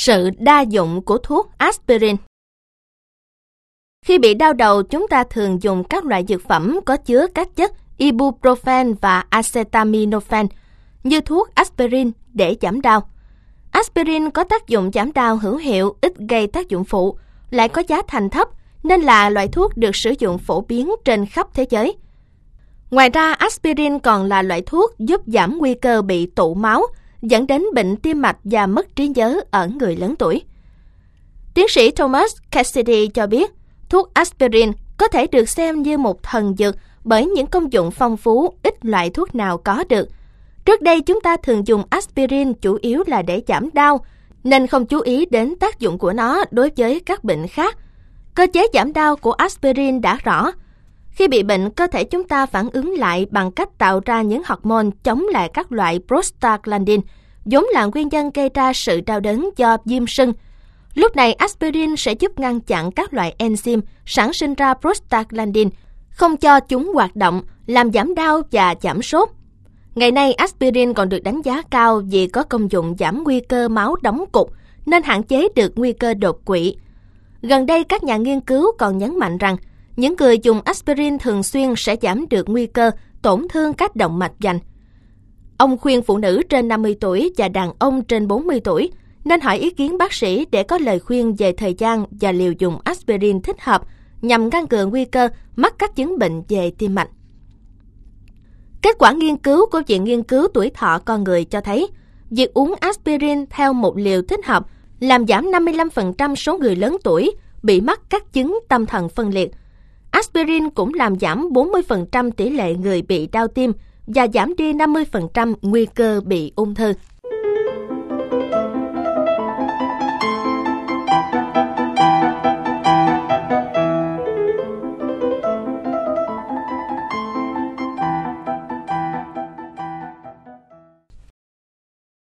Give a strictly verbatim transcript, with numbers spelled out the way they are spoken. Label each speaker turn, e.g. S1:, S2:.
S1: Sự đa dụng của thuốc aspirin. Khi bị đau đầu, chúng ta thường dùng các loại dược phẩm có chứa các chất ibuprofen và acetaminophen như thuốc aspirin để giảm đau. Aspirin có tác dụng giảm đau hữu hiệu, ít gây tác dụng phụ, lại có giá thành thấp nên là loại thuốc được sử dụng phổ biến trên khắp thế giới. Ngoài ra, aspirin còn là loại thuốc giúp giảm nguy cơ bị tụ máu, dẫn đến bệnh tim mạch và mất trí nhớ ở người lớn tuổi. Tiến sĩ Thomas Cassidy cho biết, thuốc aspirin có thể được xem như một thần dược bởi những công dụng phong phú ít loại thuốc nào có được. Trước đây chúng ta thường dùng aspirin chủ yếu là để giảm đau, nên không chú ý đến tác dụng của nó đối với các bệnh khác. Cơ chế giảm đau của aspirin đã rõ. Khi bị bệnh, cơ thể chúng ta phản ứng lại bằng cách tạo ra những hormone chống lại các loại prostaglandin, vốn là nguyên nhân gây ra sự đau đớn do viêm sưng. Lúc này, aspirin sẽ giúp ngăn chặn các loại enzyme sản sinh ra prostaglandin, không cho chúng hoạt động, làm giảm đau và giảm sốt. Ngày nay, aspirin còn được đánh giá cao vì có công dụng giảm nguy cơ máu đóng cục, nên hạn chế được nguy cơ đột quỵ. Gần đây, các nhà nghiên cứu còn nhấn mạnh rằng, những người dùng aspirin thường xuyên sẽ giảm được nguy cơ tổn thương các động mạch vành. Ông khuyên phụ nữ trên năm mươi tuổi và đàn ông trên bốn mươi tuổi nên hỏi ý kiến bác sĩ để có lời khuyên về thời gian và liều dùng aspirin thích hợp nhằm ngăn ngừa nguy cơ mắc các chứng bệnh về tim mạch. Kết quả nghiên cứu của Viện Nghiên cứu Tuổi thọ con người cho thấy, việc uống aspirin theo một liều thích hợp làm giảm năm mươi lăm phần trăm số người lớn tuổi bị mắc các chứng tâm thần phân liệt. Aspirin cũng làm giảm bốn mươi phần trăm tỷ lệ người bị đau tim và giảm đi năm mươi phần trăm nguy cơ bị ung thư.